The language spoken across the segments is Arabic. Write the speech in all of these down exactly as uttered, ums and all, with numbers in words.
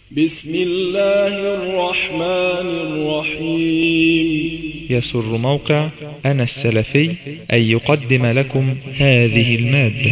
بسم الله الرحمن الرحيم. يسر موقع أنا السلفي أن يقدم لكم هذه المادة.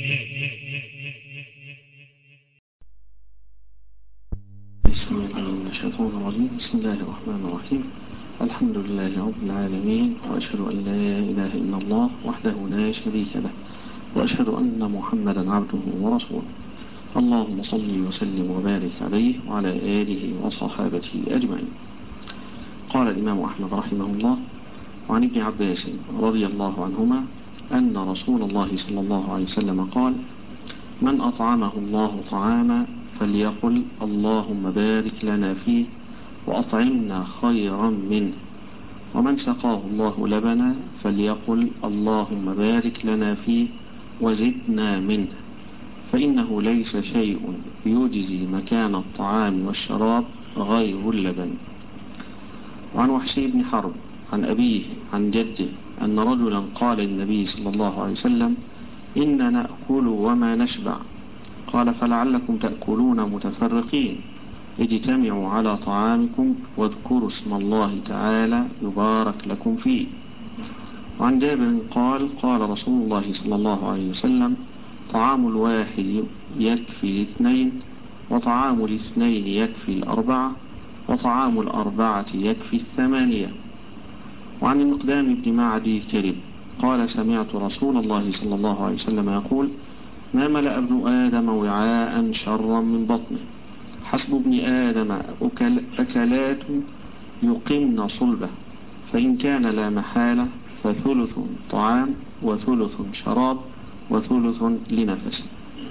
بسم الله من الشيطان الرجيم. بسم الله الرحمن الرحيم. الحمد لله رب العالمين، وأشهد أن لا إله إلا الله وحده لا شريك له، وأشهد أن محمدا عبده ورسوله. اللهم صل وسلم وبارك عليه وعلى آله وصحابته أجمعين. قال الإمام أحمد رحمه الله: وعن ابن عباس رضي الله عنهما أن رسول الله صلى الله عليه وسلم قال: من أطعمه الله طعاما فليقل اللهم بارك لنا فيه وأطعمنا خيرا منه، ومن سقاه الله لبنا فليقل اللهم بارك لنا فيه وزدنا منه، فإنه ليس شيء يجزي مكان الطعام والشراب غير اللبن. وعن وحشي بن حرب عن أبيه عن جده أن رجلا قال للنبي صلى الله عليه وسلم: إن نأكل وما نشبع. قال: فلعلكم تأكلون متفرقين، اجتمعوا على طعامكم واذكروا اسم الله تعالى يبارك لكم فيه. وعن جابر قال: قال رسول الله صلى الله عليه وسلم: طعام الواحد يكفي الاثنين، وطعام الاثنين يكفي الأربعة، وطعام الأربعة يكفي الثمانية. وعن المقدام بن معدي كرب قال: سمعت رسول الله صلى الله عليه وسلم يقول: ما ملأ ابن آدم وعاء شرا من بطنه، حسب ابن آدم أكل أكلات يقمن صلبه، فإن كان لا محالة فثلث طعام وثلث شراب وثلث لنفسه.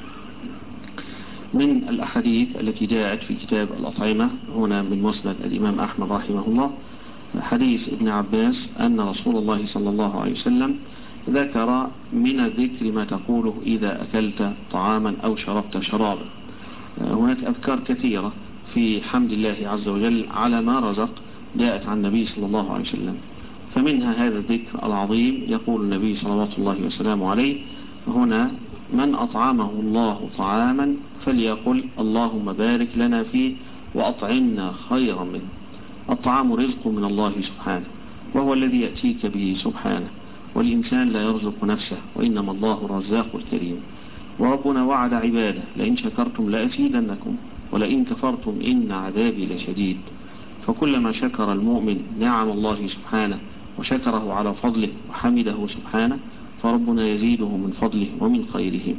من الأحاديث التي جاءت في كتاب الأطعمة هنا من مسند الإمام أحمد رحمه الله حديث ابن عباس أن رسول الله صلى الله عليه وسلم ذكر من الذكر ما تقوله إذا أكلت طعاما أو شربت شرابا. هناك أذكار كثيرة في حمد الله عز وجل على ما رزق جاءت عن النبي صلى الله عليه وسلم، فمنها هذا الذكر العظيم. يقول النبي صلى الله وسلامه عليه هنا: من أطعمه الله طعاما فليقل اللهم بارك لنا فيه وأطعمنا خيرا منه. الطعام رزق من الله سبحانه، وهو الذي يأتيك به سبحانه، والإنسان لا يرزق نفسه، وإنما الله الرزاق الكريم. وربنا وعد عباده: لئن شكرتم لأزيدنكم ولئن كفرتم إن عذابي لشديد. فكلما شكر المؤمن نعم الله سبحانه وشكره على فضله وحمده سبحانه فربنا يزيده من فضله ومن خيره.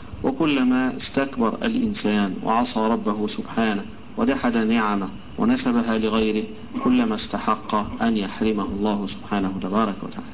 وكلما استكبر الإنسان وعصى ربه سبحانه وجحد نعمه ونسبها لغيره كلما استحق أن يحرمه الله سبحانه تبارك وتعالى.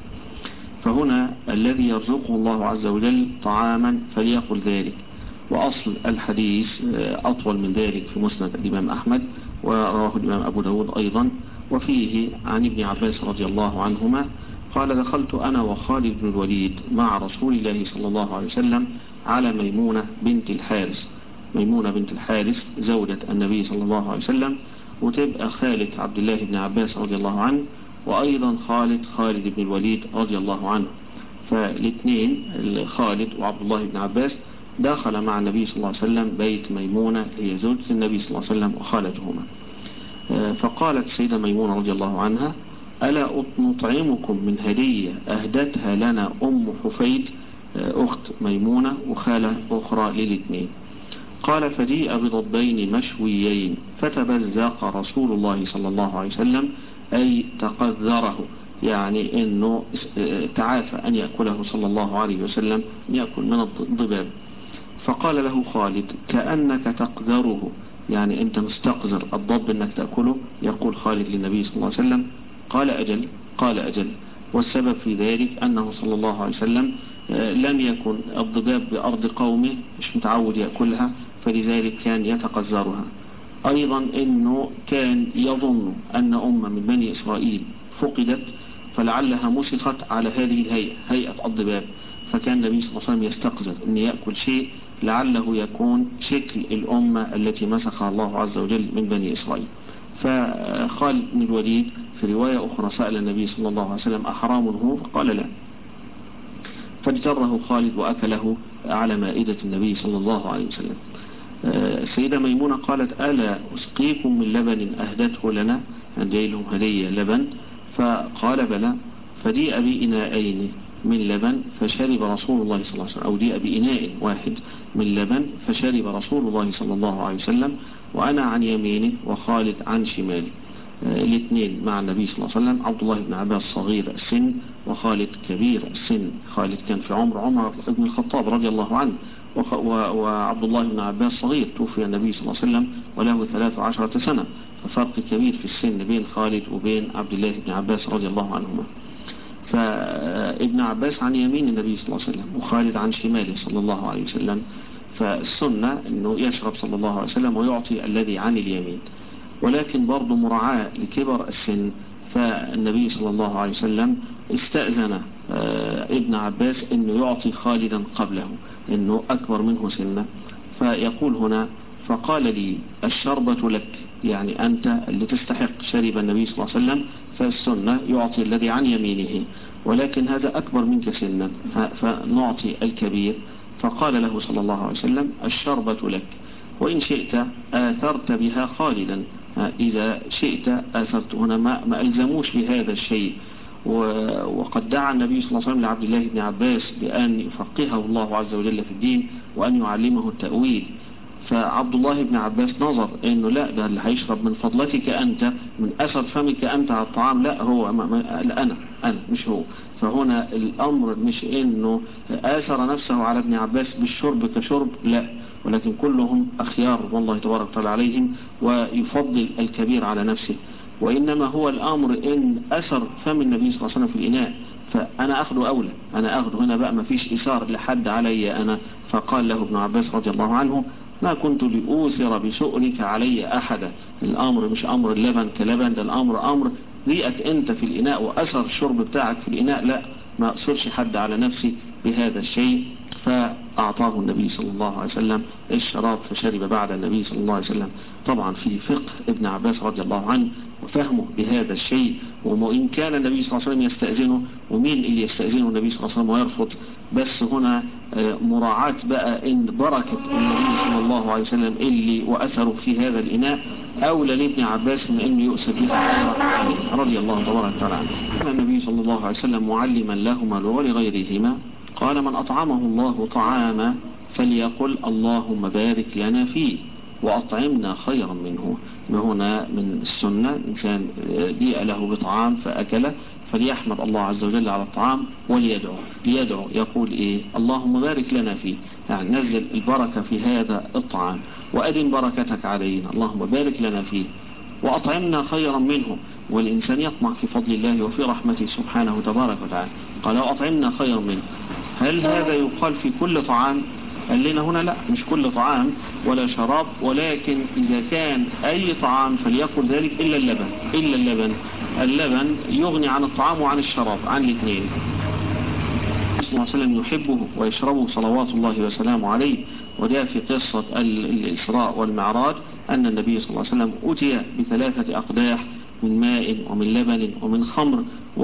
فهنا الذي يرزقه الله عز وجل طعاما فليقل ذلك. وأصل الحديث أطول من ذلك في مسند الإمام أحمد، ورواه الإمام أبو داود أيضا. وفيه عن ابن عباس رضي الله عنهما قال: دخلت أنا وخالد بن الوليد مع رسول الله صلى الله عليه وسلم على ميمونة بنت الحارث. ميمونة بنت الحارث زوجة النبي صلى الله عليه وسلم، وتبقى خالد عبد الله بن عباس رضي الله عنه، وأيضا خالد خالد بن الوليد رضي الله عنه. فالاثنين خالد وعبد الله بن عباس دخل مع النبي صلى الله عليه وسلم بيت ميمونة هي زوجة النبي صلى الله عليه وسلم وخالتهما. فقالت السيدة ميمونة رضي الله عنها: ألا نطعمكم من هدية أهدتها لنا أم حفيد أخت ميمونة وخالة أخرى للاثنين. قال: فجيء بضبين مشويين فتبزق رسول الله صلى الله عليه وسلم، أي تقذره، يعني أنه تعافى أن يأكله صلى الله عليه وسلم، يأكل من الضباب. فقال له خالد: كأنك تقذره، يعني أنت مستقذر الضب أنك تأكله. يقول خالد للنبي صلى الله عليه وسلم: قال أجل. قال أجل. والسبب في ذلك أنه صلى الله عليه وسلم لم يكن الضباب بأرض قومه، مش متعود يأكلها، فلذلك كان يتقذرها. أيضا أنه كان يظن أن أمة من بني إسرائيل فقدت، فلعلها مسخت على هذه الهيئة، هيئة الضباب، فكان النبي صلى الله عليه وسلم يستقذر أن يأكل شيء لعله يكون شكل الأمة التي مسخها الله عز وجل من بني إسرائيل. فخالد بن الوليد في رواية أخرى سأل النبي صلى الله عليه وسلم: أحرام هو؟ فقال لا. فاجتره خالد وأكله على مائدة النبي صلى الله عليه وسلم. السيدة ميمونة قالت ألا أسقيكم من لبن أهدته لنا، جاي لهم هدية لبن، فقال بلى، فجيء بإناءين من لبن فشرب رسول الله صلى الله عليه وسلم، أو جيء بإناء واحد من لبن فشرب رسول الله صلى الله عليه وسلم، وأنا عن يمينه وخالد عن شماله، الاثنين مع النبي صلى الله عليه وسلم. عبد الله بن عباس صغير السن وخالد كبير السن، خالد كان في عمر عمر بن الخطاب رضي الله عنه، وعبد الله بن عباس صغير، توفي النبي صلى الله عليه وسلم وله ثلاث عشرة سنة، ففرق كبير في السن بين خالد وبين عبد الله بن عباس رضي الله عنهما. فابن عباس عن يمين النبي صلى الله عليه وسلم وخالد عن شماله صلى الله عليه وسلم، فالسنة أنه يشرب صلى الله عليه وسلم ويعطي الذي عن اليمين، ولكن برضو مراعاة لكبر السن، فالنبي صلى الله عليه وسلم استأذن ابن عباس أنه يعطي خالدا قبله، أنه أكبر منه سنة، فيقول هنا فقال لي الشربة لك، يعني أنت اللي تستحق. شرب النبي صلى الله عليه وسلم، فالسنة يعطي الذي عن يمينه، ولكن هذا أكبر منك سنا فنعطي الكبير. فقال له صلى الله عليه وسلم الشربة لك، وإن شئت آثرت بها خالدا، إذا شئت آثرت. هنا ما, ما ألزموش بهذا الشيء، وقد دعا النبي صلى الله عليه وسلم لعبد الله بن عباس بأن يفقهه الله عز وجل في الدين وأن يعلمه التأويل، فعبد الله بن عباس نظر انه لا، ده اللي هيشرب من فضلتك انت، من اثر فمك انت على الطعام، لا هو ما ما لا انا انا مش هو. فهنا الامر مش انه اثر نفسه على ابن عباس بالشرب كشرب، لا، ولكن كلهم اخيار والله تبارك وتعالى عليهم، ويفضل الكبير على نفسه، وانما هو الامر ان اثر فم النبي صلى الله عليه وسلم في الاناء فانا اخذه اولى، انا اخذه هنا بقى ما فيش اثار لحد علي انا. فقال له ابن عباس رضي الله عنه ما كنت لأوثر بسؤلك علي أحدا، الأمر مش أمر اللبن كلبن، ده الأمر أمر ريئك أنت في الإناء وأثر الشرب بتاعك في الإناء، لا ما أقصرش حد على نفسي بهذا الشيء. فأعطاه النبي صلى الله عليه وسلم الشراب فشرب بعد النبي صلى الله عليه وسلم. طبعا في فقه ابن عباس رضي الله عنه وفهمه بهذا الشيء، وإن كان النبي صلى الله عليه وسلم يستأذنه، ومين اللي يستأذنه النبي صلى الله عليه وسلم ويرفض؟ بس هنا مراعاة بقى ان بركة النبي صلى الله عليه وسلم اللي وأثره في هذا الإناء أولى لابن عباس من أنه يؤسد بها رضي الله تبارك وتعالى عنه. كان النبي صلى الله عليه وسلم معلما لهما ولغيرهما، قال من أطعمه الله طعاما فليقل اللهم بارك لنا فيه وأطعمنا خيرا منه. هنا من السنة إنسان جيء له بطعام فأكله فليحمد الله عز وجل على الطعام وليدعو، ليدعو يقول إيه اللهم بارك لنا فيه، يعني نزل البركة في هذا الطعام وأدم بركتك علينا، اللهم بارك لنا فيه وأطعمنا خيرا منه. والإنسان يطمع في فضل الله وفي رحمته سبحانه تبارك وتعالى، قال وأطعمنا خيرا منه. هل هذا يقال في كل طعام؟ قال لنا هنا لا، مش كل طعام ولا شراب، ولكن إذا كان أي طعام فليقل ذلك إلا اللبن، إلا اللبن اللبن يغني عن الطعام وعن الشراب، عن الاثنين. صلى الله عليه وسلم يحبه ويشربه صلوات الله وسلامه عليه. وده في قصة الإسراء والمعراج أن النبي صلى الله عليه وسلم أتي بثلاثة أقداح من ماء ومن لبن ومن خمر،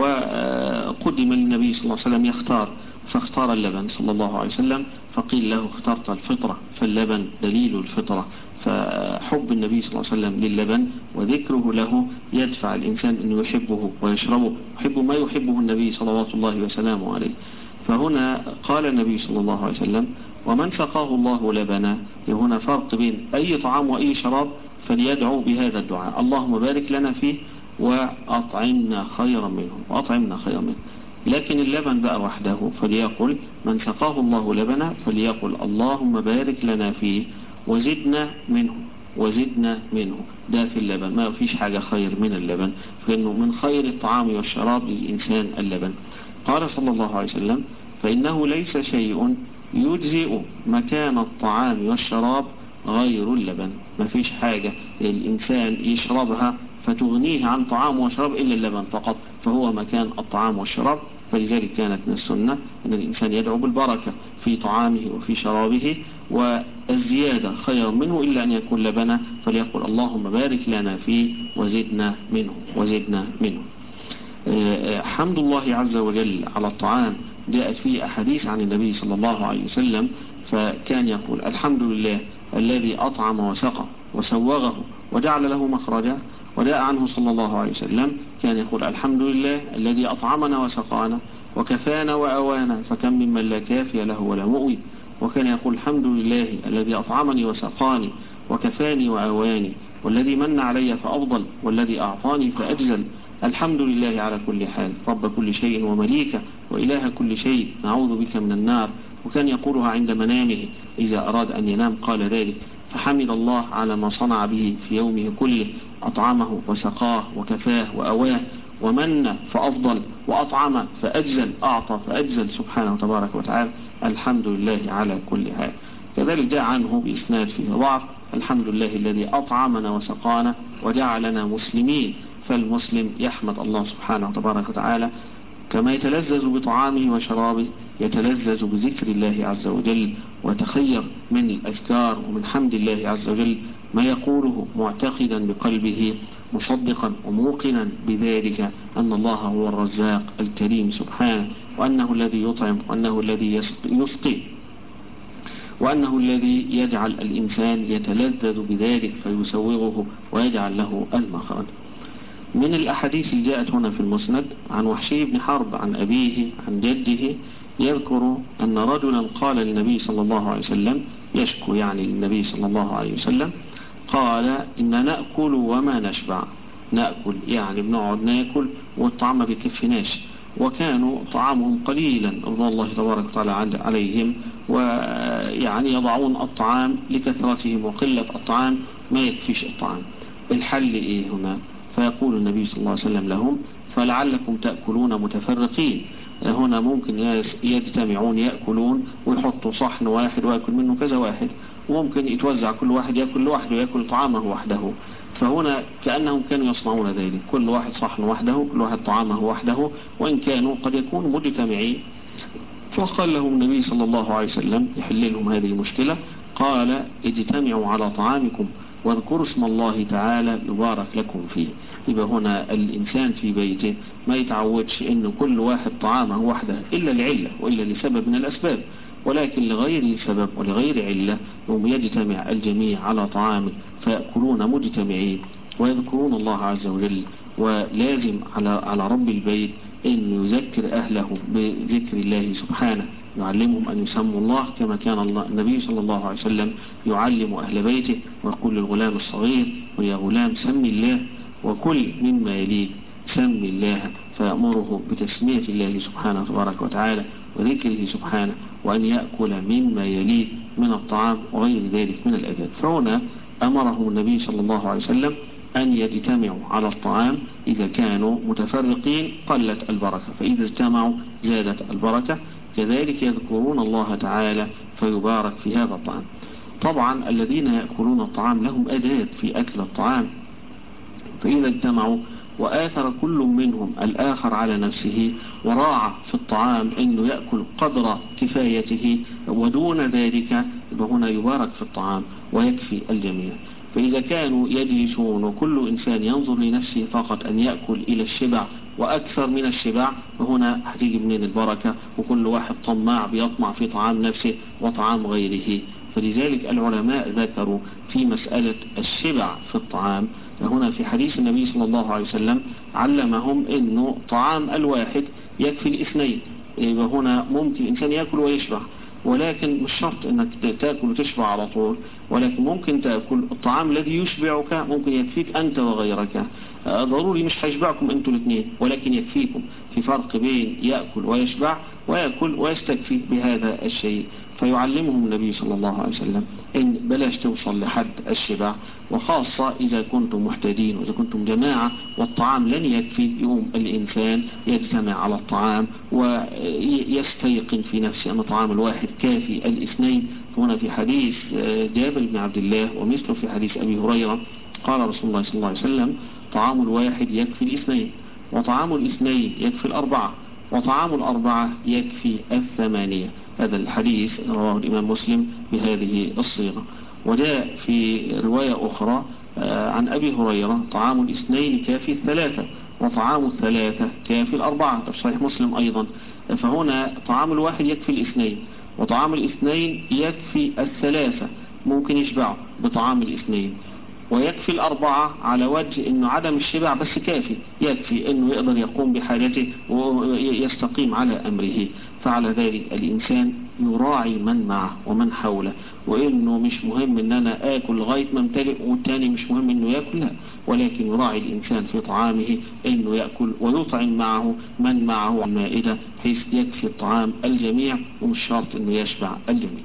وقدم للنبي صلى الله عليه وسلم يختار، فاختار اللبن صلى الله عليه وسلم، فقيل له اخترت الفطرة، فاللبن دليل الفطرة. فحب النبي صلى الله عليه وسلم للبن وذكره له يدفع الإنسان أنه يحبه ويشربه، يحب ما يحبه النبي صلوات الله وسلامه عليه. فهنا قال النبي صلى الله عليه وسلم ومن سقاه الله لبنا، هنا فرق بين أي طعام وأي شراب، فليدعو بهذا الدعاء اللهم بارك لنا فيه وأطعمنا خيرا منه، وأطعمنا خيرا منه. لكن اللبن بقى وحده فليقل من سقاه الله لبنا فليقل اللهم بارك لنا فيه وزدنا منه، وزدنا منه. ده في اللبن، ما فيش حاجة خير من اللبن، فإنه من خير الطعام والشراب للإنسان اللبن. قال صلى الله عليه وسلم فإنه ليس شيء يجزئ مكان الطعام والشراب غير اللبن، ما فيش حاجة الإنسان يشربها فتغنيه عن طعام وشراب إلا اللبن فقط، فهو مكان الطعام والشراب. فلذلك كانت من السنة أن الإنسان يدعو بالبركة في طعامه وفي شرابه، والزيادة خير منه إلا أن يكون لبنا، فليقول اللهم بارك لنا فيه وزدنا منه، وزدنا منه. حمد الله عز وجل على الطعام جاءت فيه أحاديث عن النبي صلى الله عليه وسلم، فكان يقول الحمد لله الذي أطعم وسقى وسوغه وجعل له مخرجا. وجاء عنه صلى الله عليه وسلم كان يقول الحمد لله الذي أطعمنا وسقانا وكفانا وأوانا فكم ممن لا كافي له ولا مؤوي. وكان يقول الحمد لله الذي أطعمني وسقاني وكفاني وأواني والذي من علي فأفضل والذي أعطاني فأجزل. الحمد لله على كل حال رب كل شيء ومليكه وإله كل شيء نعوذ بك من النار. وكان يقولها عند منامه إذا أراد أن ينام قال ذلك فحمد الله على ما صنع به في يومه كله أطعمه وسقاه وكفاه وأواه ومن فأفضل وأطعم فأجزل أعطى فأجزل سبحانه تبارك وتعالى. الحمد لله على كل حال. كذلك جاء عنه بإسناد فيه ضعف الحمد لله الذي أطعمنا وسقانا وجعلنا مسلمين. فالمسلم يحمد الله سبحانه تبارك وتعالى كما يتلذذ بطعامه وشرابه يتلذذ بذكر الله عز وجل ويتخير من الأذكار ومن حمد الله عز وجل ما يقوله معتقدا بقلبه مصدقا وموقنا بذلك أن الله هو الرزاق الكريم سبحانه وأنه الذي يطعم وأنه الذي يسقي وأنه الذي يجعل الإنسان يتلذذ بذلك فيسوغه ويجعل له المخرج. من الأحاديث اللي جاءت هنا في المسند عن وحشي بن حرب عن أبيه عن جده يذكر أن رجلا قال للنبي صلى الله عليه وسلم يشكو يعني للنبي صلى الله عليه وسلم قال إن نأكل وما نشبع. نأكل يعني بنقعد ناكل والطعام ما بيكفيناش وكانوا طعامهم قليلا رضي الله تبارك وتعالى عليهم ويعني يضعون الطعام لكثرتهم وقلة الطعام ما يكفيش الطعام. الحل إيه هنا؟ فيقول النبي صلى الله عليه وسلم لهم فلعلكم تأكلون متفرقين. هنا ممكن ناس يجتمعون يأكلون ويحطوا صحن واحد ويأكل منه كذا واحد وممكن يتوزع كل واحد يأكل لوحده ويأكل طعامه وحده. فهنا كأنهم كانوا يصنعون ذلك كل واحد صحن وحده كل واحد طعامه وحده وإن كانوا قد يكونوا مجتمعين. فقال لهم النبي صلى الله عليه وسلم يحل لهم هذه المشكلة قال اجتمعوا على طعامكم واذكروا اسم الله تعالى يبارك لكم فيه. يبقى هنا الإنسان في بيته ما يتعودش إنه كل واحد طعامه وحده إلا لعلة وإلا لسبب من الأسباب ولكن لغير سبب ولغير علة هم يجتمع الجميع على طعام فيأكلون مجتمعين ويذكرون الله عز وجل. ولازم على على رب البيت أن يذكر أهله بذكر الله سبحانه يعلمهم أن يسموا الله كما كان الله النبي صلى الله عليه وسلم يعلم أهل بيته ويقول للغلام الصغير ويا غلام سم الله وكل مما يليك سم الله فيأمره بتسمية الله سبحانه تبارك وتعالى وذكره سبحانه وأن يأكل مما يليه من الطعام وغير ذلك من الأداب. فهنا أمرهم النبي صلى الله عليه وسلم أن يجتمعوا على الطعام. إذا كانوا متفرقين قلت البركة فإذا اجتمعوا زادت البركة. كذلك يذكرون الله تعالى فيبارك في هذا الطعام. طبعا الذين يأكلون الطعام لهم أداب في أكل الطعام فإذا اجتمعوا وآثر كل منهم الآخر على نفسه وراعى في الطعام أنه يأكل قدر كفايته ودون ذلك هنا يبارك في الطعام ويكفي الجميع. فإذا كانوا يجلسون وكل إنسان ينظر لنفسه فقط أن يأكل إلى الشبع وأكثر من الشبع فهنا هتيجي منين البركة وكل واحد طماع بيطمع في طعام نفسه وطعام غيره. فلذلك العلماء ذكروا في مسألة الشبع في الطعام هنا في حديث النبي صلى الله عليه وسلم علمهم أنه طعام الواحد يكفي الاثنين. يبقى هنا ممكن الإنسان يأكل ويشبع ولكن مش شرط أنك تأكل وتشبع على طول ولكن ممكن تأكل الطعام الذي يشبعك ممكن يكفيك أنت وغيرك. ضروري مش هيشبعكم أنتوا الاثنين ولكن يكفيكم. في فرق بين يأكل ويشبع ويأكل ويستكفي بهذا الشيء. فيعلمهم النبي صلى الله عليه وسلم إن بلاش توصل لحد الشبع وخاصة إذا كنتم محتاجين وإذا كنتم جماعة والطعام لن يكفي يوم الإنسان يجتمع على الطعام ويستيقن في نفسه أن الطعام الواحد كافي الاثنين. هنا في حديث جابر بن عبد الله ومثله في حديث أبي هريرة قال رسول الله صلى الله عليه وسلم طعام الواحد يكفي الاثنين وطعام الاثنين يكفي الأربعة وطعام الأربعة يكفي الثمانية. هذا الحديث رواه الإمام مسلم بهذه الصيغة. وجاء في رواية أخرى عن أبي هريرة طعام الاثنين كافي الثلاثة وطعام الثلاثة كافي الأربعة في صحيح مسلم أيضا. فهنا طعام الواحد يكفي الاثنين وطعام الاثنين يكفي الثلاثة ممكن يشبعه بطعام الاثنين، ويكفي الأربعة على وجه أنه عدم الشبع بس كافي، يكفي أنه يقدر يقوم بحاجته ويستقيم على أمره. فعلى ذلك الإنسان يراعي من معه ومن حوله، وإنه مش مهم أن أنا آكل لغاية ما امتلئ والتاني مش مهم أنه يأكل، لا، ولكن يراعي الإنسان في طعامه أنه يأكل ويطعم معه من معه على المائدة حيث يكفي الطعام الجميع، ومش شرط أنه يشبع الجميع.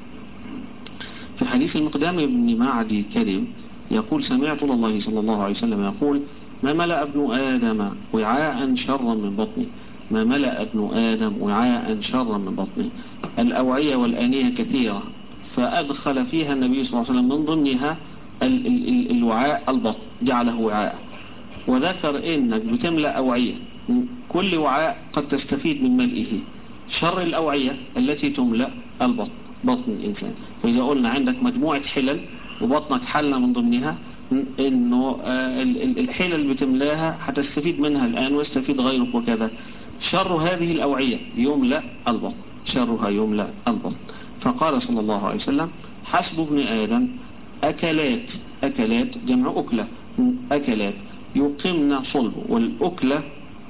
في حديث المقدام بن معدي كريم يقول: سمعت الله صلى الله عليه وسلم يقول: ما ملأ ابن آدم وعاء شرا من بطنه، ما ملأ ابن آدم وعاء شرا من بطنه. الأوعية والآنية كثيرة، فأدخل فيها النبي صلى الله عليه وسلم من ضمنها ال ال ال الوعاء البطن، جعله وعاء، وذكر إنك بتملأ أوعية، كل وعاء قد تستفيد من ملئه. شر الأوعية التي تملأ البطن، بطن الإنسان. فإذا قلنا عندك مجموعة حلل وبطنك حلة من ضمنها، إنه الحلل اللي بتملاها هتستفيد منها الآن ويستفيد غيرك وكذا. شر هذه الأوعية يملأ البطن، شرها يملأ البطن. فقال صلى الله عليه وسلم: حسب ابن آدم أكلات، أكلات جمع أكلة، أكلات يقمن صلبه. والأكلة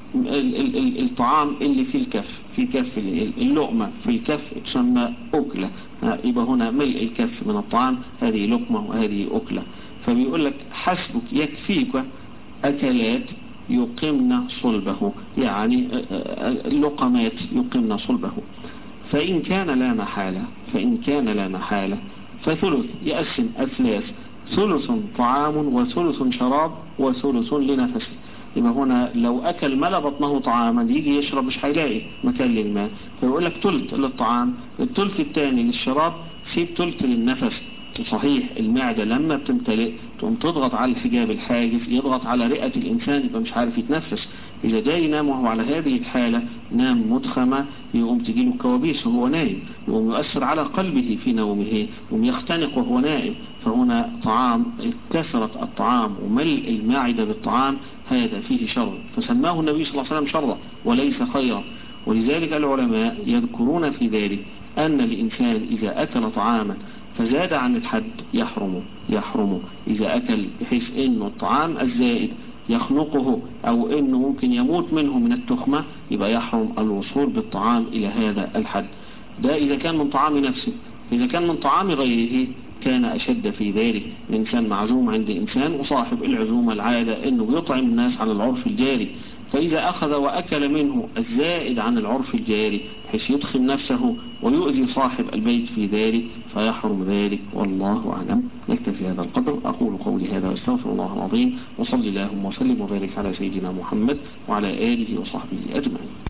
الطعام اللي في الكف، في كف اللقمة في الكف تسمى أكلة، يبقى هنا ملء الكف من الطعام، هذه لقمة وهذه أكلة. فبيقول لك حسبك، يكفيك أكلات يقمن صلبه، يعني لقمات يقمن صلبه. فإن كان لا محالة، فإن كان لا محالة فثلث، يقسم أثلاث: ثلث طعام وثلث شراب وثلث لنفسه. يبقى هنا لو أكل ملا بطنه طعاما يجي يشرب مش هيلاقي مكان للماء، فيقول لك ثلث للطعام، الثلث الثاني للشراب، سيب ثلث للنفس. صحيح المعدة لما بتمتلئ تقوم تضغط على الحجاب الحاجز، يضغط على رئة الإنسان، يبقى مش عارف يتنفس. إذا جاي ينام وهو على هذه الحالة، نام مدخمة، يقوم تجيله كوابيس وهو نايم، يقوم يؤثر على قلبه في نومه، يقوم يختنق وهو نائم. فهنا طعام، كثرة الطعام وملء المعدة بالطعام هذا فيه شر، فسماه النبي صلى الله عليه وسلم شرا وليس خيرا. ولذلك العلماء يذكرون في ذلك أن الإنسان إذا أكل طعاما فزاد عن الحد يحرمه، يحرمه إذا أكل بحيث إنه الطعام الزائد يخنقه أو إنه ممكن يموت منه من التخمة، يبقى يحرم الوصول بالطعام إلى هذا الحد. ده إذا كان من طعام نفسه. إذا كان من طعام غيره كان أشد في ذلك. الإنسان معزوم عند إنسان، وصاحب العزومة العادة إنه يطعم الناس على العرف الجاري، فإذا أخذ وأكل منه الزائد عن العرف الجاري حيث يدخل نفسه ويؤذي صاحب البيت في ذلك فيحرم ذلك، والله أعلم. نكتفي هذا القدر، أقول قولي هذا واستغفر الله العظيم، وصلي اللهم وسلم وبارك على سيدنا محمد وعلى آله وصحبه أجمعين.